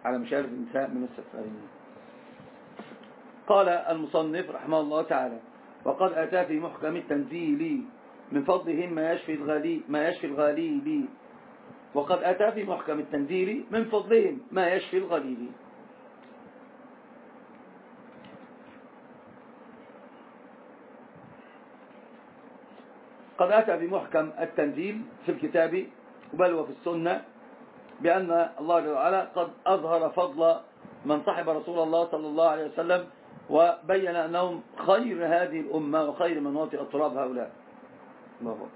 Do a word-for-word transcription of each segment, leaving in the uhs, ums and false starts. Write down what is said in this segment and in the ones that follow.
على مشارف النساء من السفارين. قال المصنف رحمه الله تعالى: وقد أتى في محكم التنزيل من فضلهم ما يشفي الغليل ما يشفي الغليل وقد أتى في محكم التنزيل من فضلهم ما يشفي الغليل. قد أتى بمحكم التنزيل في الكتاب بل وفي السنة بأن الله جل وعلا قد أظهر فضل من صحب رسول الله صلى الله عليه وسلم، وبين أنهم خير هذه الأمة وخير من وطئ تراب هؤلاء. الله أكبر.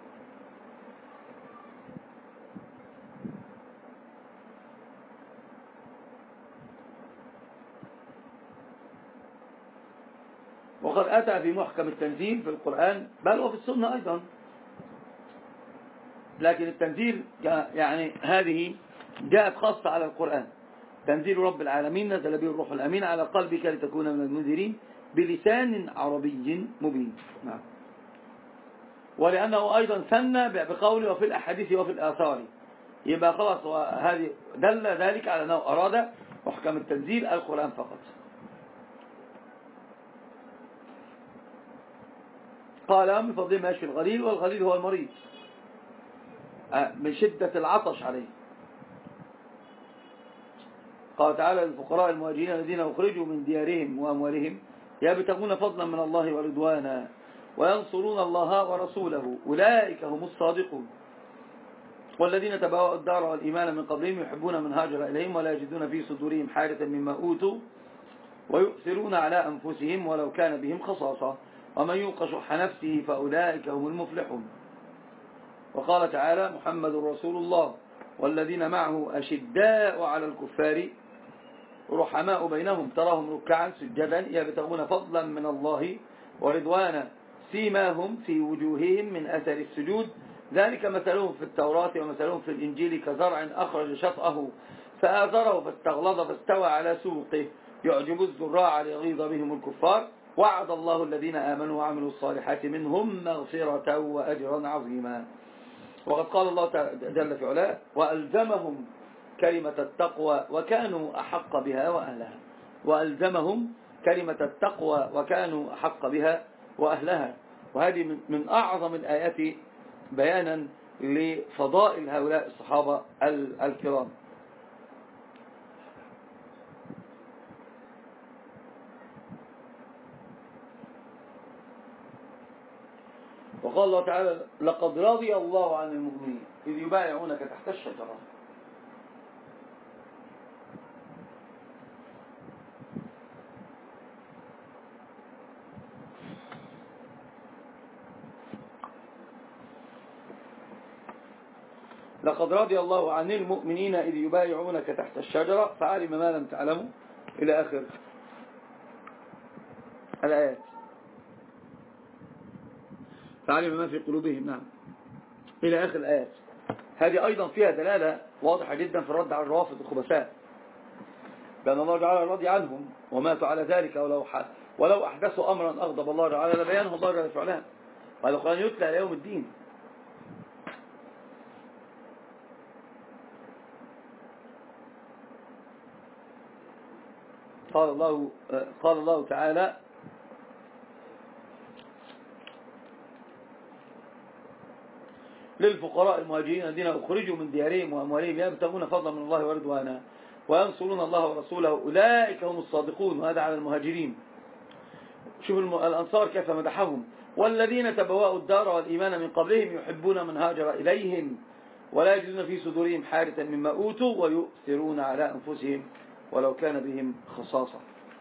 وقد أتى في محكم التنزيل في القرآن بل وفي السنة أيضا، لكن التنزيل يعني هذه جاءت خاصة على القرآن: تنزيل رب العالمين نزل به الروح الأمين على قلبك لتكون من المنذرين بلسان عربي مبين. نعم. ولأنه أيضا ثنى بقوله وفي الأحاديث وفي الآثار، يبقى خلاص هذه دل ذلك على أنه أراد محكم التنزيل القرآن فقط. قال من فضل ما يشفي الغليل، والغليل هو المريض من شدة العطش عليه. قال تعالى: للفقراء المهاجرين الذين أخرجوا من ديارهم وأموالهم يبتغون فضلا من الله ورضوانا وينصرون الله ورسوله أولئك هم الصادقون والذين تبوأوا الدار والإيمان من قبلهم يحبون من هاجر إليهم ولا يجدون في صدورهم حاجة مما أوتوا ويؤثرون على أنفسهم ولو كان بهم خصاصة ومن يوق شح نفسه فأولئك هم المفلحون. وقال تعالى: محمد رسول الله والذين معه أشداء على الكفار رحماء بينهم تراهم ركعا سجدا يبتغون فضلا من الله ورضوانا سيماهم في وجوههم من أثر السجود ذلك مثلهم في التوراة ومثلهم في الإنجيل كزرع أخرج شطأه فآثره فاستغلظ فاستوى على سوقه يعجب الزراع ليغيظ بهم الكفار وعد الله الذين آمنوا وعملوا الصالحات منهم مغفرة وأجرا عظيما. وقد قال الله جل في علاه: وألزمهم كلمة التقوى وكانوا أحق بها وأهلها. وألزمهم كلمة التقوى وكانوا أحق بها وأهلها. وهذه من أعظم الآيات بيانا لفضائل هؤلاء الصحابة الكرام. وقال الله تعالى: لقد رضي الله عن المؤمنين إذ يبايعونك تحت الشجرة. لقد رضي الله عن المؤمنين إذ يبايعونك تحت الشجرة فعلم ما لم تعلموا إلى آخر الآيات. فعلم ما في قلوبهم، نعم، إلى آخر الآيات. هذه أيضا فيها دلالة واضحة جدا في الرد على الروافض الخبثاء بأن الله تعالى راضي عنهم وماتوا على ذلك، ولو ولو أحدثوا أمرا أغضب الله تعالى لبيانه الله جل وعلا. وهذا القرآن يتلى إلى يوم الدين. قال الله قال الله تعالى: للفقراء المهاجرين الذين أخرجوا من ديارهم وأموالهم يبتغون فضلا من الله ورضوانا وينصرون الله ورسوله أولئك هم الصادقون. وهذا على المهاجرين. شوف الأنصار كيف مدحهم: والذين تبوأوا الدار والإيمان من قبلهم يحبون من هاجر إليهم ولا يجدون في صدورهم حاجة مما أوتوا ويؤثرون على أنفسهم ولو كان بهم خصاصة.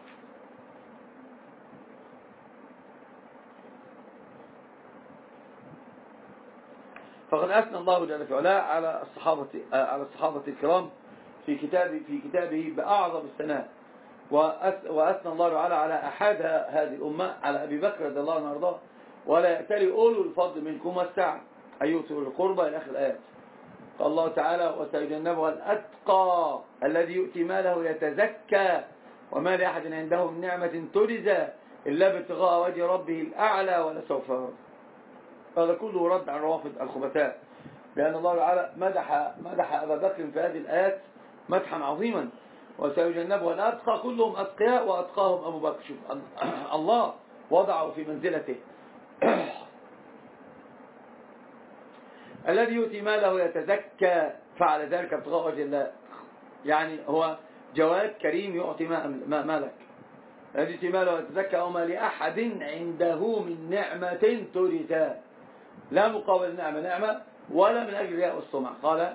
فقد أثنى الله جل في علاه على الصحابة على الصحابة الكرام في كتابه في كتابه بأعظم الثناء، وأثنى الله تعالى على أحد هذه الأمة على أبي بكر رضي الله عنه وارضاه: ولا يأتلي أولو الفضل منكم والسعة أن يؤتوا القربى إلى آخر الآيات. قال الله تعالى: وسيجنبها الأتقى الذي يؤتي ماله يتزكى وما لأحد عنده من نعمة تجزى إلا ابتغاء وجه ربه الأعلى ولسوف يرضى. هذا كله رد على روافض الخبثاء، لأن الله تعالى مدح مدح أبا بكر في هذه الآيات مدحا عظيما، وسيجنبها الأتقى. كلهم أتقياء وأتقاهم أبو بكر. شوف الله وضعه في منزلته. الذي يؤتي ماله يتزكى فعل ذلك ابتغاء وجه الله. يعني هو جواد كريم يعطي مالك. الذي يؤتي ماله يتزكى وما لأحد عنده من نعمة ترثى، لا مقابل النعمة نعمة ولا من أجل رياء والسمع. قال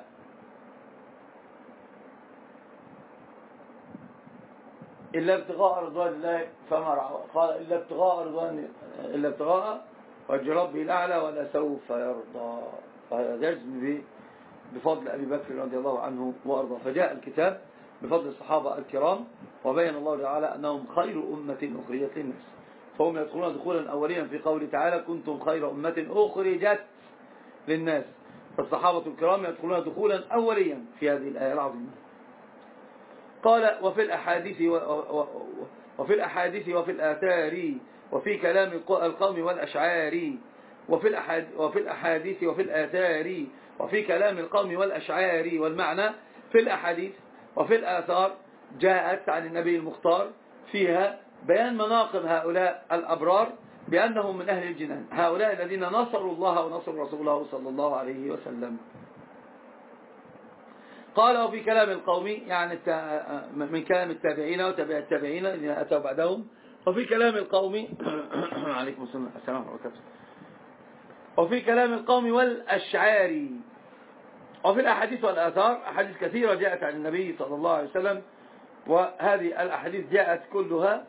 إلا ابتغاء رضوان الله فما رعاه. قال إلا ابتغاء رضوان إلا ابتغاء وجه ربه الأعلى ولا سوف يرضى. فيجزم بفضل أبي بكر رضي الله عنه وأرضاه. فجاء الكتاب بفضل الصحابة الكرام وبين الله تعالى أنهم خير أمة أخرجت للناس، فهم يدخلون دخولا أوليا في قوله تعالى كنتم خير أمة أخرجت للناس. فالصحابة الكرام يدخلون دخولا أوليا في هذه الآية العظيمة. قال وفي الأحاديث وفي الأحاديث وفي الآثار وفي كلام القوم والأشعار وفي وفي الأحاديث وفي الآثار وفي كلام القوم والأشعار. والمعنى في الأحاديث وفي الآثار جاءت عن النبي المختار فيها بيان مناقب هؤلاء الأبرار بأنهم من أهل الجنان، هؤلاء الذين نصروا الله ونصروا رسوله صلى الله عليه وسلم. قال وفي كلام القوم يعني من كلام التابعين وتابع التابعين الذين أتوا بعدهم. وفي كلام القوم عليكم السلام ورحمة الله. وفي كلام القوم والأشعار. وفي الأحاديث والآثار أحاديث كثيرة جاءت عن النبي صلى الله عليه وسلم، وهذه الأحاديث جاءت كلها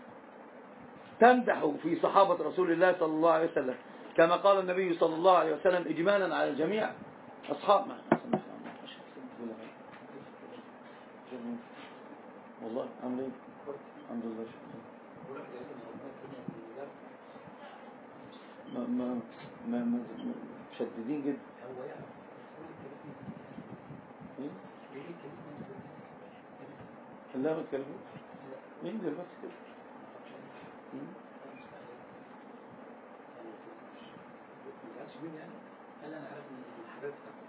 تمدح في صحابة رسول الله صلى الله عليه وسلم، كما قال النبي صلى الله عليه وسلم إجمالا على الجميع أصحاب ما والله عامل ايه الحمد لله ما ما ما ما مشددين جدا. لا ما تكلموش مين ده بس كده. هل انا عارف ان حضرتك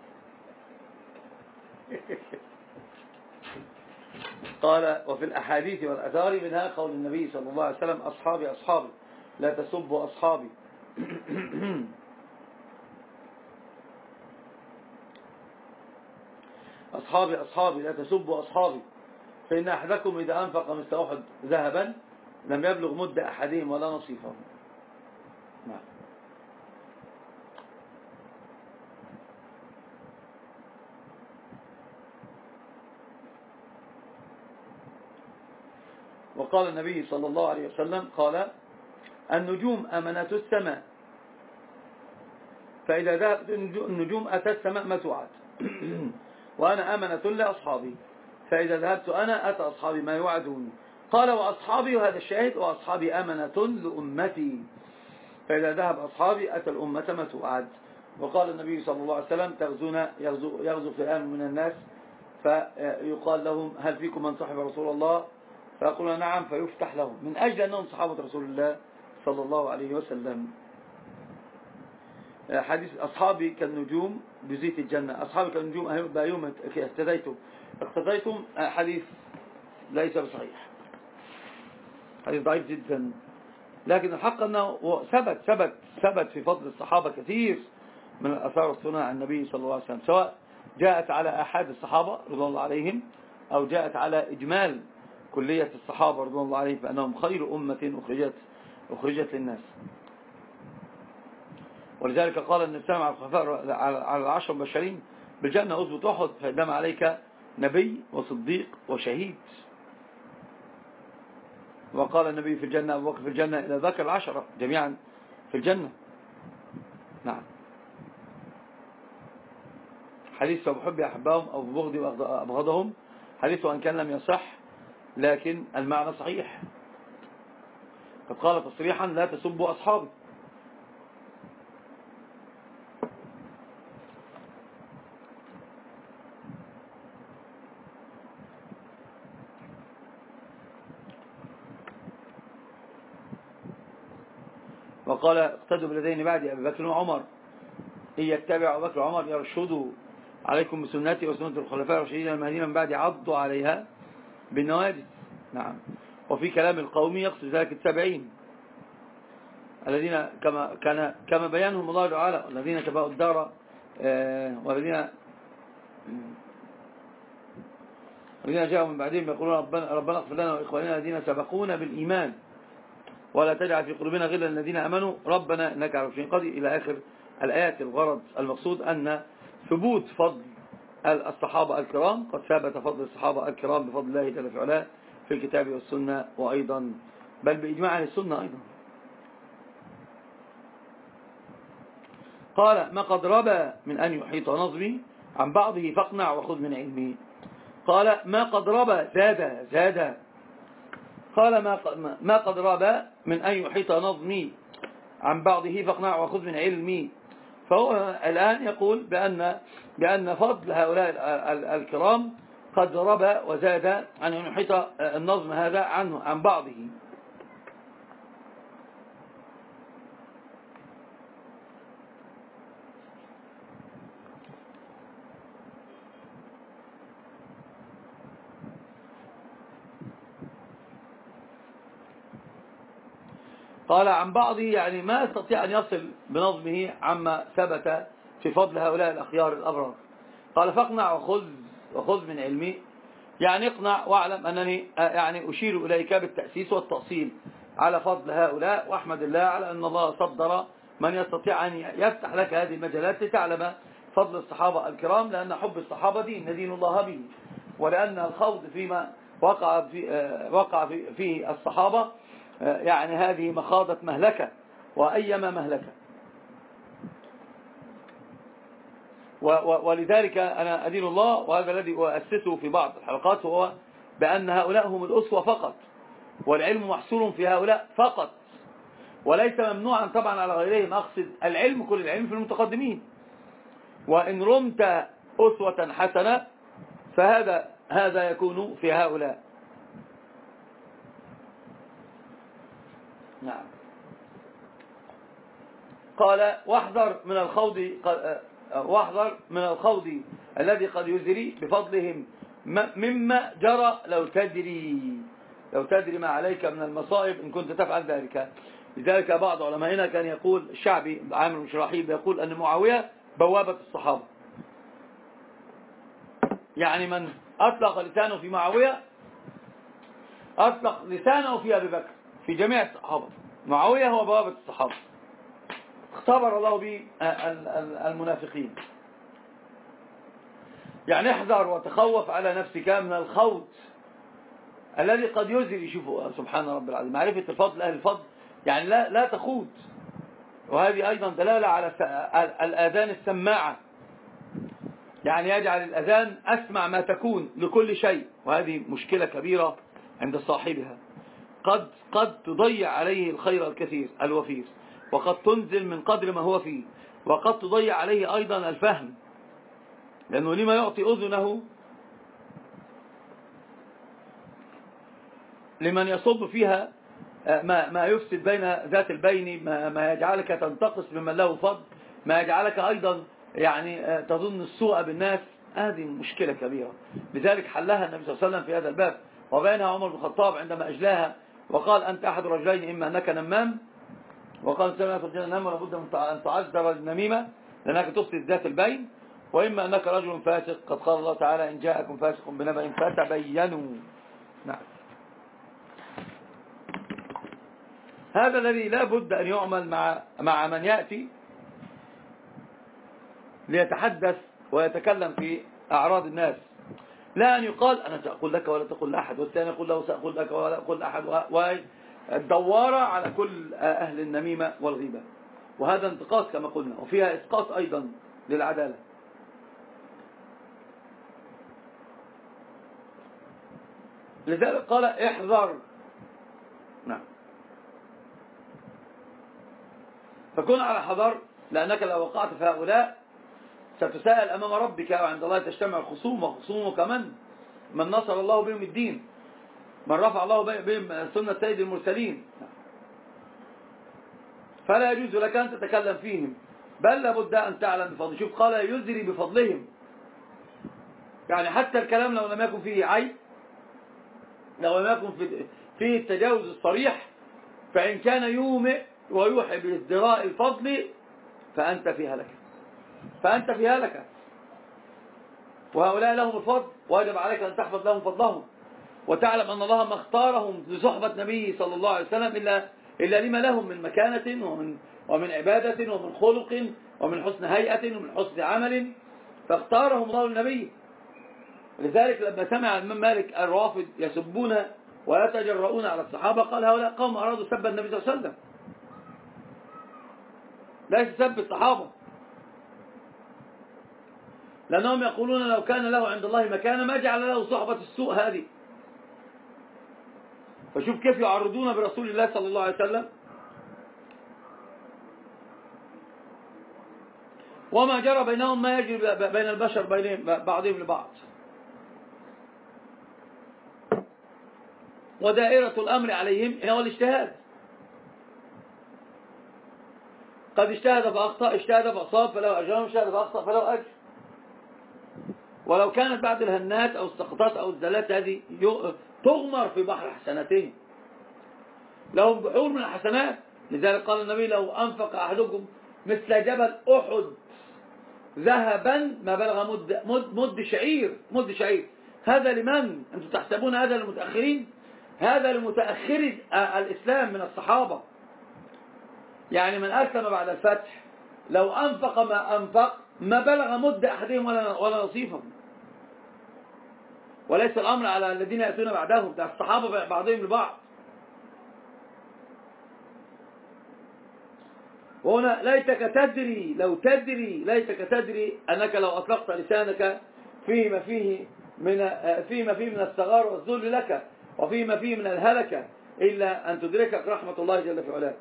قال وفي الأحاديث والأثار منها قول النبي صلى الله عليه وسلم أصحابي أصحابي لا تسبوا أصحابي. أصحابي أصحابي لا تسبوا أصحابي فإن أحدكم إذا أنفق مثل أحد ذهبا لم يبلغ مد أحدهم ولا نصيفه. نعم. وقال النبي صلى الله عليه وسلم قال النجوم أمنة السماء فإذا ذهبت النجوم أتى السماء ما توعد وأنا أمنة لأصحابي فإذا ذهبت أنا أتى أصحابي ما يوعدون. قال وأصحابي وهذا الشاهد وأصحابي أمنة لأمتي فإذا ذهب أصحابي أتى الأمة ما توعد. وقال النبي صلى الله عليه وسلم تغزون يغزو, يغزو فئام من الناس فيقال لهم هل فيكم من صحب رسول الله فيقولون نعم فيفتح لهم من أجل أنهم صحابة رسول الله صلى الله عليه وسلم. حديث أصحابي كالنجوم بزيت الجنة. أصحابي كالنجوم يوم اهتديتم اقتديتم حديث ليس بصحيح، حديث ضعيف جدا. لكن الحق أنه ثبت ثبت ثبت في فضل الصحابة كثير من الأثار والسنة عن النبي صلى الله عليه وسلم، سواء جاءت على أحد الصحابة رضوان الله عليهم أو جاءت على إجمال كلية الصحابة رضوان الله عليهم بأنهم خير أمة أخرجت أخرجت للناس. ولذلك قال النبي على الخلفاء على العشر المبشرين بالجنة أثبت أحد فإنما عليك نبي وصديق وشهيد. وقال النبي في الجنة أبو بكر في الجنة إلى ذكر العشرة جميعا في الجنة. نعم. حديث بحب أحبهم أو ببغضي وأبغضهم حديث وأن كان لم يصح لكن المعنى صحيح. قد قال تصريحا لا تسبوا أصحابي. وقال اقتدوا بالذين بعد أبي بكر وعمر إن يتبع أبو بكر وعمر يرشدوا عليكم بسنتي وسنة الخلفاء الراشدين المهديين من بعد عضوا عليها بالنوادي. نعم. وفي كلام القوم يقصد ذلك التابعين الذين كما كان كما بيانهم الله تعالى، الذين تبعوا الدار آه والذين الذين جاءوا من بعدهم يقولون ربنا ربنا اغفر لنا واخواننا الذين سبقونا بالايمان ولا تجعل في قلوبنا غلا الذين امنوا ربنا انك على كل شيء قدير الى اخر الايات. الغرض المقصود ان ثبوت فضل الصحابه الكرام، قد ثبت فضل الصحابه الكرام بفضل الله جل في علاه في الكتاب والسنه، وايضا بل باجماع اهل السنه ايضا. قال ما قد ربى من ان يحيط نظمي عن بعضه فاقنع وخذ من علمي. قال ما قد ربى زاد زاد قال ما ما قد ربى من أن يحيط نظمي عن بعضه فاقنع وخذ من علمي. فهو الآن يقول بأن بأن فضل هؤلاء الكرام قد ربى وزاد عن أن يحيط النظم هذا عنه عن بعضه. قال عن بعضه يعني ما يستطيع أن يصل بنظمه عما ثبت في فضل هؤلاء الأخيار الأبرار. قال فاقنع وخذ وخذ من علمي، يعني اقنع واعلم أنني يعني أشير إليك بالتأسيس والتأصيل على فضل هؤلاء، وأحمد الله على أن الله صدر من يستطيع أن يفتح لك هذه المجالات لتعلم فضل الصحابة الكرام، لأن حب الصحابة دين ندين الله به، ولأن الخوض فيما وقع في وقع في في الصحابة يعني هذه مخاضة مهلكة وأيما مهلكة. ولذلك أنا أدين الله، وهذا الذي أؤسسه في بعض الحلقات، هو بأن هؤلاء هم الأسوة فقط، والعلم محصور في هؤلاء فقط، وليس ممنوعا طبعا على غيرهم. أقصد العلم، كل العلم في المتقدمين، وإن رمت أسوة حسنة فهذا هذا يكون في هؤلاء. نعم. قال واحذر من الخوض واحذر من الخوض الذي قد يزري بفضلهم مما جرى لو تدري لو تدري ما عليك من المصائب إن كنت تفعل ذلك. لذلك بعض علمائنا كان يقول، الشعبي عامر بن شراحيل يقول أن معاوية بوابة الصحابة، يعني من أطلق لسانه في معاوية أطلق لسانه في أبي بكر، في جميع الصحابة. معاوية هو بوابة الصحابة، اختبر الله به المنافقين. يعني احذر وتخوف على نفسك من الخوض الذي قد يزري. شوفوا سبحان رب العالمين، معرفة الفضل أهل الفضل، يعني لا لا تخوض. وهذه أيضا دلالة على الآذان السماعة، يعني يجعل الأذان أسمع ما تكون لكل شيء، وهذه مشكلة كبيرة عند صاحبها. قد قد تضيع عليه الخير الكثير الوفير، وقد تنزل من قدر ما هو فيه، وقد تضيع عليه أيضا الفهم، لأنه لما يعطي أذنه لمن يصب فيها ما ما يفسد بين ذات البين، ما, ما يجعلك تنتقص ممن له فضل، ما يجعلك أيضا يعني تظن السوء بالناس. هذه مشكلة كبيرة، لذلك حلها النبي صلى الله عليه وسلم في هذا الباب، وبينها عمر بن الخطاب عندما أجلاها وقال أنت أحد رجلين، إما أنك نمام، وقال سمعت رجل نمام ولابد من أن تعذر النميمة لأنك تفسد ذات البين، وإما أنك رجل فاسق، قد قال الله تعالى إن جاءكم فاسق بنبأ فتبينوا. نعم. هذا الذي لا بد أن يعمل مع مع من يأتي ليتحدث ويتكلم في أعراض الناس، لا أن يقال أنا سأقول لك ولا تقول لأحد، والثاني يقول له سأقول لك ولا أقول لأحد، والدوارة على كل أهل النميمة والغيبة، وهذا انتقاص كما قلنا، وفيها إسقاط أيضا للعدالة. لذلك قال احذر. نعم. فكن على حذر، لأنك لو وقعت في هؤلاء ستساءل أمام ربك، وعند الله تجتمع الخصوم، وخصومك من من نصر الله بهم الدين، من رفع الله بهم سنة سيد المرسلين، فلا يجوز لك أن تتكلم فيهم، بل لابد أن تعلم بفضل. شوف قال يزري بفضلهم، يعني حتى الكلام لو لم يكن فيه عيب لو لم يكن في في التجاوز الصريح، فإن كان يومئ ويوحي بازدراء الفضل فأنت في هلكة، فأنت في هلكة. وهؤلاء لهم الفضل، واجب عليك أن تحفظ لهم فضلهم، وتعلم أن الله ما اختارهم لصحبة نبيه صلى الله عليه وسلم إلا إلا لما لهم من مكانة ومن ومن عبادة ومن خلق ومن حسن هيئة ومن حسن عمل، فاختارهم الله للنبي. لذلك لما سمع الإمام مالك الرافض يسبون ويتجرؤون على الصحابة قال هؤلاء قوم أرادوا سب النبي صلى الله عليه وسلم، ليس سب الصحابة، لأنهم يقولون لو كان له عند الله مكانة ما جعل له صحبة السوء هذه. فشوف كيف يعرضون برسول الله صلى الله عليه وسلم. وما جرى بينهم ما يجري بين البشر بين بعضهم لبعض. ودائرة الأمر عليهم هو الاجتهاد، قد اجتهد فأخطأ، اجتهد فأصاب فله أجر، اجتهد فأخطأ فله أجر. ولو كانت بعد الهنات أو السقطات أو الزلات هذه تغمر في بحر حسناتهم، لهم بحور من الحسنات. لذلك قال النبي لو أنفق أحدكم مثل جبل أحد ذهبا ما بلغ مد, مد, مد شعير مد شعير. هذا لمن؟ أنتم تحسبون هذا للمتأخرين؟ هذا لمتأخر الإسلام من الصحابة، يعني من أسلم بعد الفتح لو أنفق ما أنفق ما بلغ مد أحدهم ولا, ولا نصيفهم. وليس الأمر على الذين يأتون بعدهم، ده الصحابة بعضهم لبعض. وهنا ليتك تدري، لو تدري ليتك تدري أنك لو أطلقت لسانك فيما فيه من فيما فيه من الصغار والذل لك وفيما فيه من الهلكة إلا أن تدركك رحمة الله جل في علاه.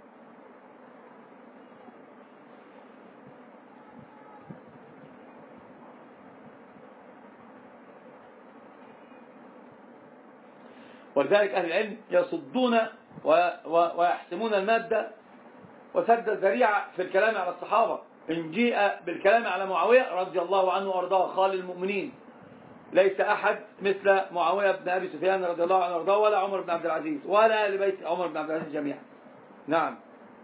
ولذلك أهل العلم يصدون ويحسمون المادة وسد الذريعة في الكلام على الصحابة. إن جيء بالكلام على معاوية رضي الله عنه وأرضاه خال المؤمنين، ليس أحد مثل معاوية بن أبي سفيان رضي الله عنه وأرضاه، ولا عمر بن عبد العزيز، ولا لبيت عمر بن عبد العزيز جميعا. نعم.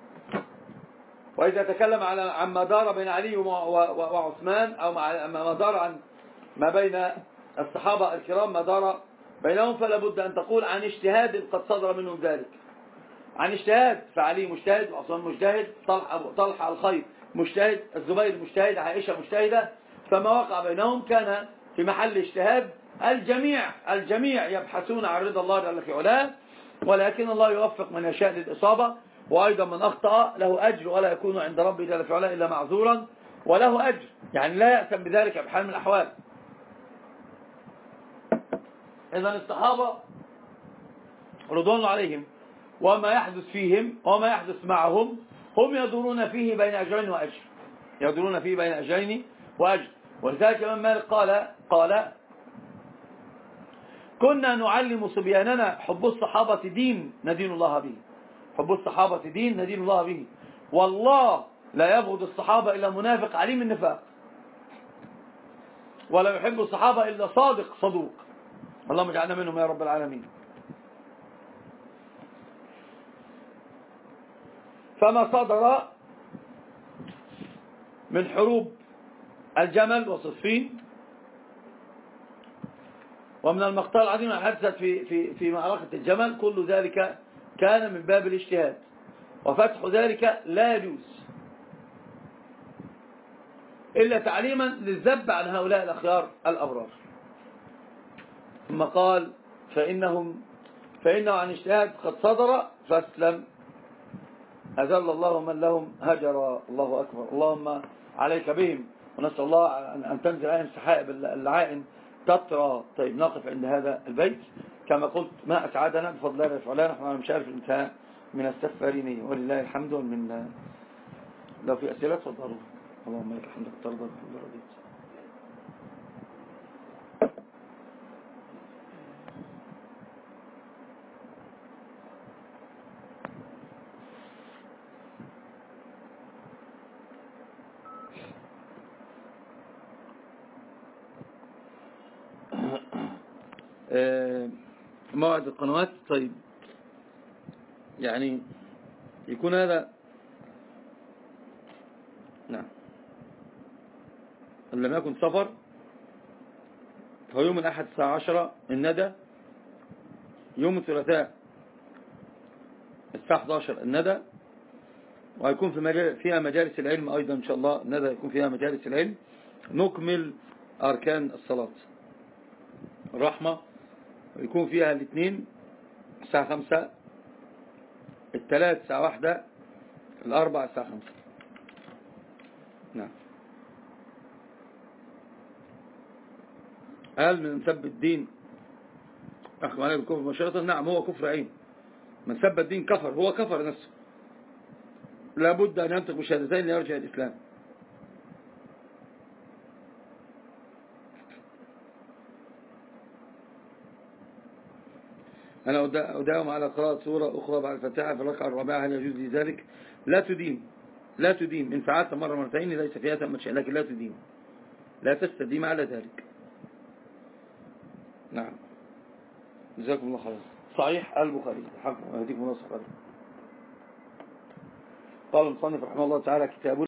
وإذا تكلم على عما دار بين علي وعثمان، أو ما دار عن ما بين الصحابة الكرام ما دار بينهم، فلا بد أن تقول عن اجتهاد قد صدر منهم ذلك، عن اجتهاد. فعلي مجتهد، وعثمان مجتهد، طلحة الخير مجتهد، الزبير مجتهد، عائشة مجتهدة، فما وقع بينهم كان في محل اجتهاد. الجميع الجميع يبحثون عن رضا الله جل في علاه، ولكن الله يوفق من يشاء للإصابة. وأيضا من أخطأ له أجر ولا يكون عند ربه جل في علاه إلا معذورا وله أجر، يعني لا يأثم بذلك بحال من الأحوال. إذن الصحابة رضوان الله عليهم وما يحدث فيهم وما يحدث معهم هم يدورون فيه بين أجرين وأجر، يدورون فيه بين أجرين وأجر. ولذلك الإمام مالك قال قال كنا نعلم صبياننا حب الصحابة دين ندين الله به، حب الصحابة دين ندين الله به، والله لا يبغض الصحابة إلا منافق عليم النفاق، ولا يحب الصحابة إلا صادق صدوق. اللهم اجعلنا منهم يا رب العالمين. فما صدر من حروب الجمل وصفين ومن المقتل العظيم حدثت في في في معركة الجمل، كل ذلك كان من باب الاجتهاد، وفتح ذلك لا يجوز إلا تعليما للذب عن هؤلاء الأخيار الأبرار. ثم قال فإنهم فإنه عن اجتهاد قد صدر فاسلم أذل الله من لهم هجر. الله أكبر. اللهم عليك بهم، ونسأل الله أن تنزل عليهم سحائب اللعائن تطرى. طيب نقف عند هذا البيت. كما قلت ما أسعدنا بفضل الله فعلا نحن على مشارف الانتهاء من السفارين، ولله الحمد والمنة. لو في أسئلة تفضلوا. اللهم لك الحمد ترضى الحمد رضيت. موعد القنوات. طيب يعني يكون هذا نعم إن لم يكن سفر فهو يوم الأحد الساعة عشرة الندى، يوم الثلاثاء الساعة احدى عشر الندى، وهيكون في مجال فيها مجالس العلم أيضا إن شاء الله. الندى يكون فيها مجالس العلم، نكمل أركان الصلاة الرحمة، يكون فيها الاثنين الساعة خمسة، الثلاث الساعة واحدة، الأربع الساعة خمسة. نعم. هل من سب الدين أحكم عليه بالكفر مباشرة؟ نعم، هو كفر عين. من سب الدين كفر، هو كفر نفسه، لابد أن ينطق بشهادتين ليرجع الإسلام. أنا أداوم على قراءة سورة أخرى بعد الفاتحة في الركعة الرابعة، هل يجوز لي ذلك؟ لا تديم، لا تديم. إن فعلت مرة مرتين ليس فيها تم شيء، لكن لا تديم، لا تستديم على ذلك. نعم. جزاكم الله خير. صحيح البخاري حق وهديكم الله صحيح. قال المصنف رحمه الله تعالى كتاب